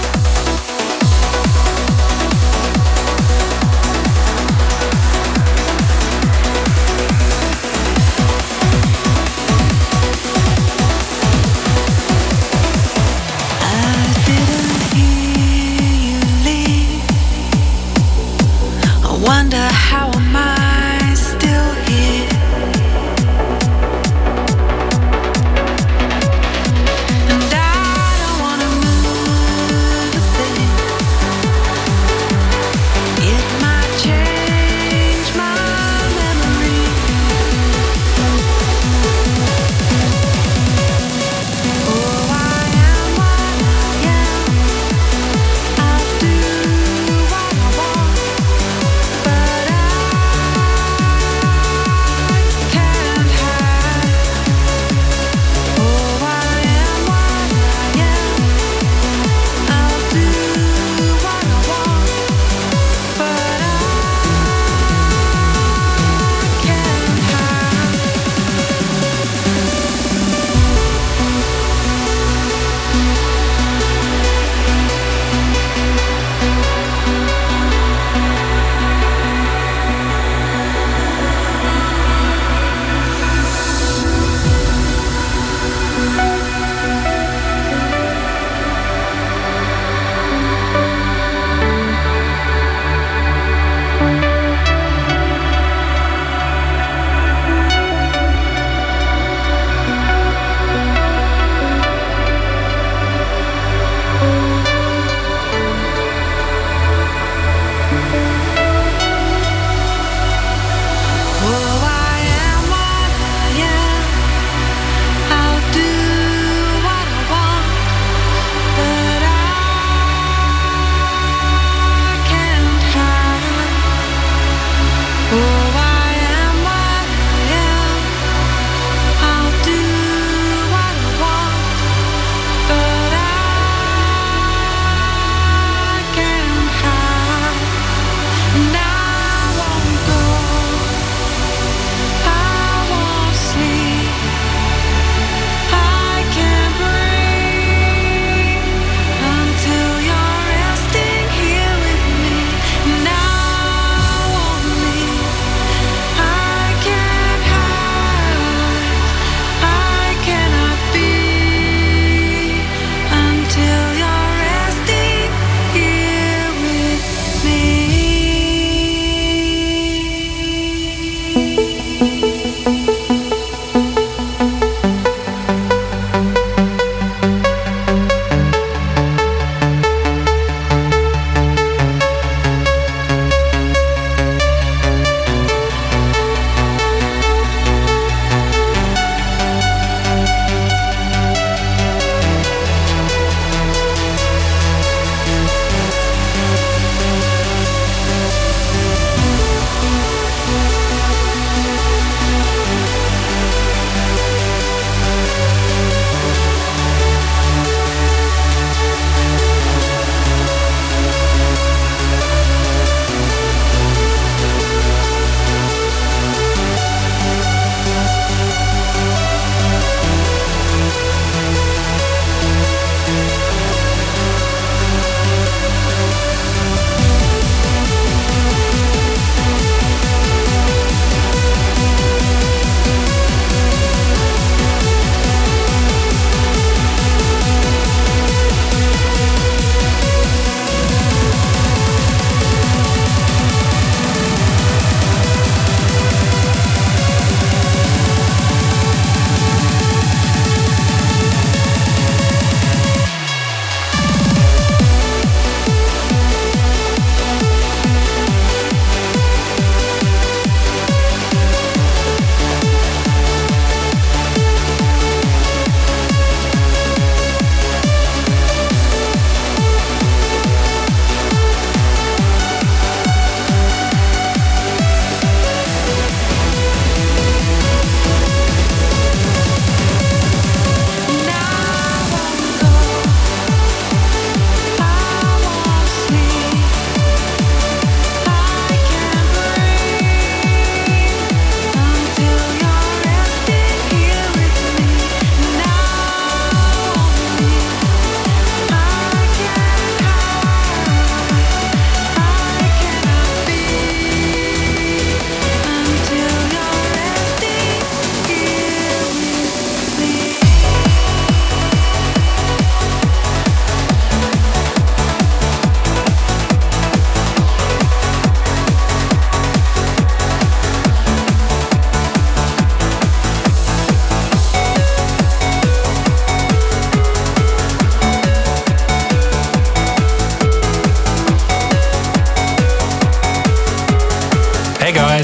Wonder how am I still here? And I don't wanna move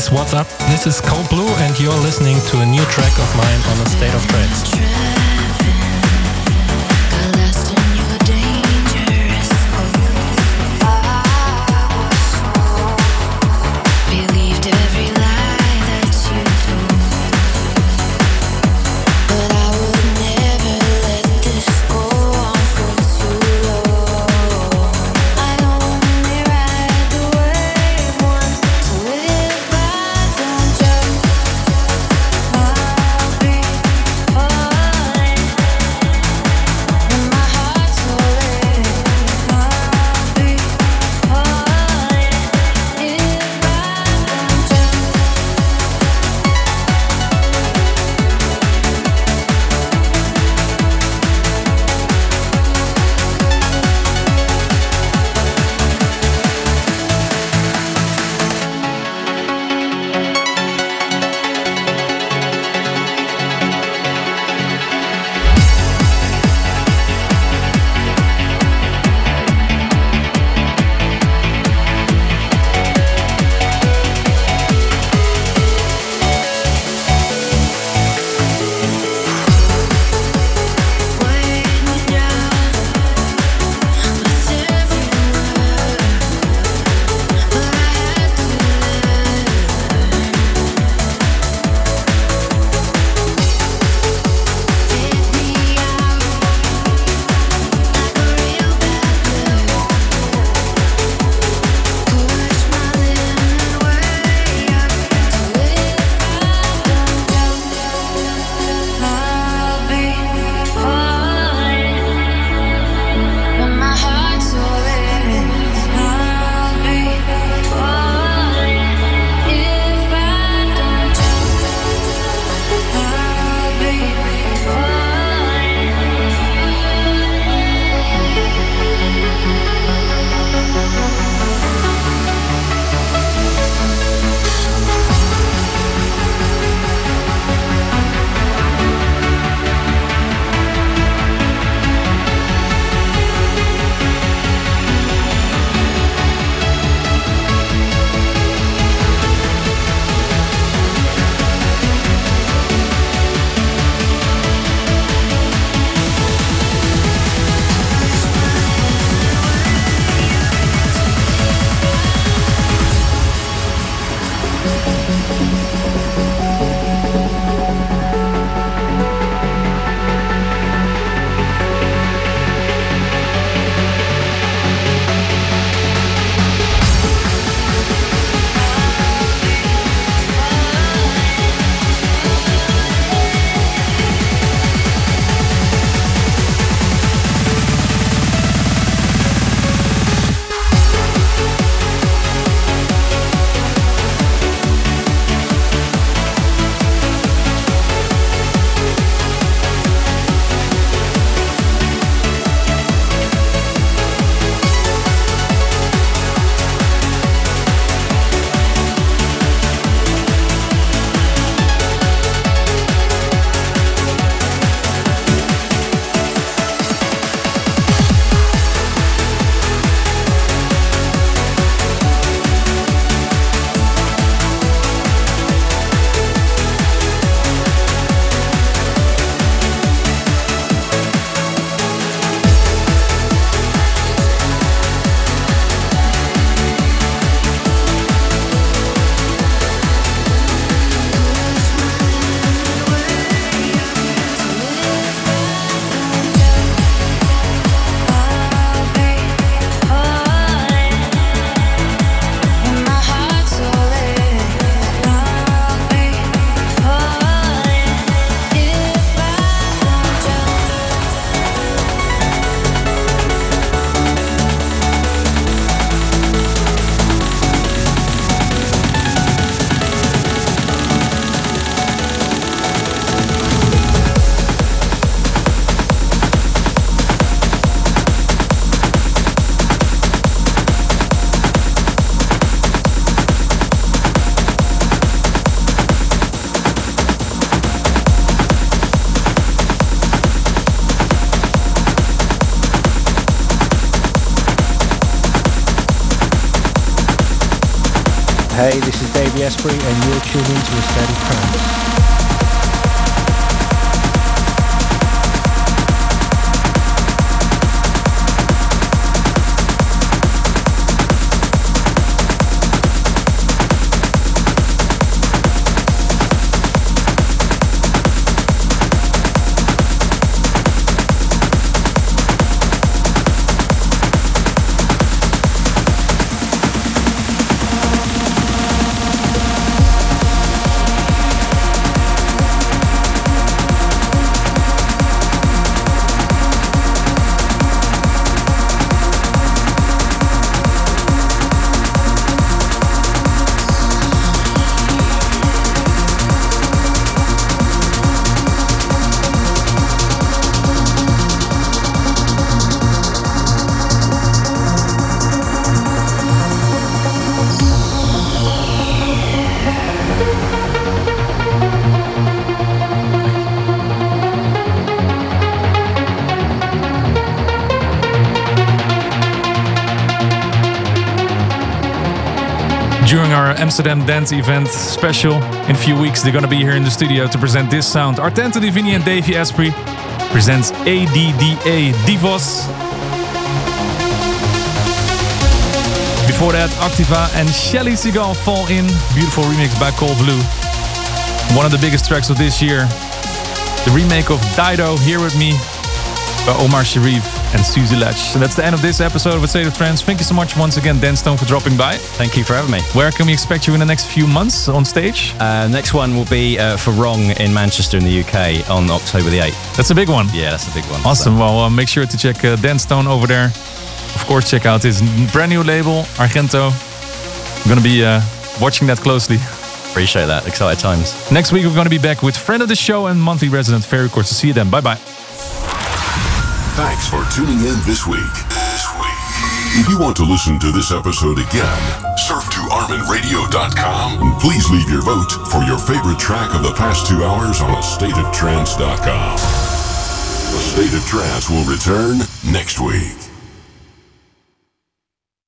guys, what's up? This is Cold Blue and you're listening to a new track of mine on A State of Trance. I'll be Hey, this is Davey Asprey, and you're tuned into A State of Trance. During our Amsterdam Dance event special in a few weeks, they're gonna be here in the studio to present this sound. Artento Divini and Davey Asprey presents A D D A Divos. Before that, Activa and Shelly Seagal Fall In. Beautiful remix by Cold Blue. One of the biggest tracks of this year. The remake of Dido, Here With Me, by Omar Sharif and Suzy Latch. And that's the end of this episode of A State of Trance. Thank you so much once again, Dan Stone, for dropping by. Thank you for having me. Where can we expect you in the next few months on stage? Uh, next one will be uh, for Wrong in Manchester in the U K on October the eighth. That's a big one. Yeah, that's a big one. Awesome. Well, uh, make sure to check uh, Dan Stone over there. Of course, check out his brand new label, Argento. I'm going to be uh, watching that closely. Appreciate that. Exciting times. Next week, we're going to be back with friend of the show and monthly resident Fair Records. See you then. Bye-bye. Thanks for tuning in this week. This week. If you want to listen to this episode again, surf to armin radio dot com and please leave your vote for your favorite track of the past two hours on a state of trance dot com. A State of Trance will return next week.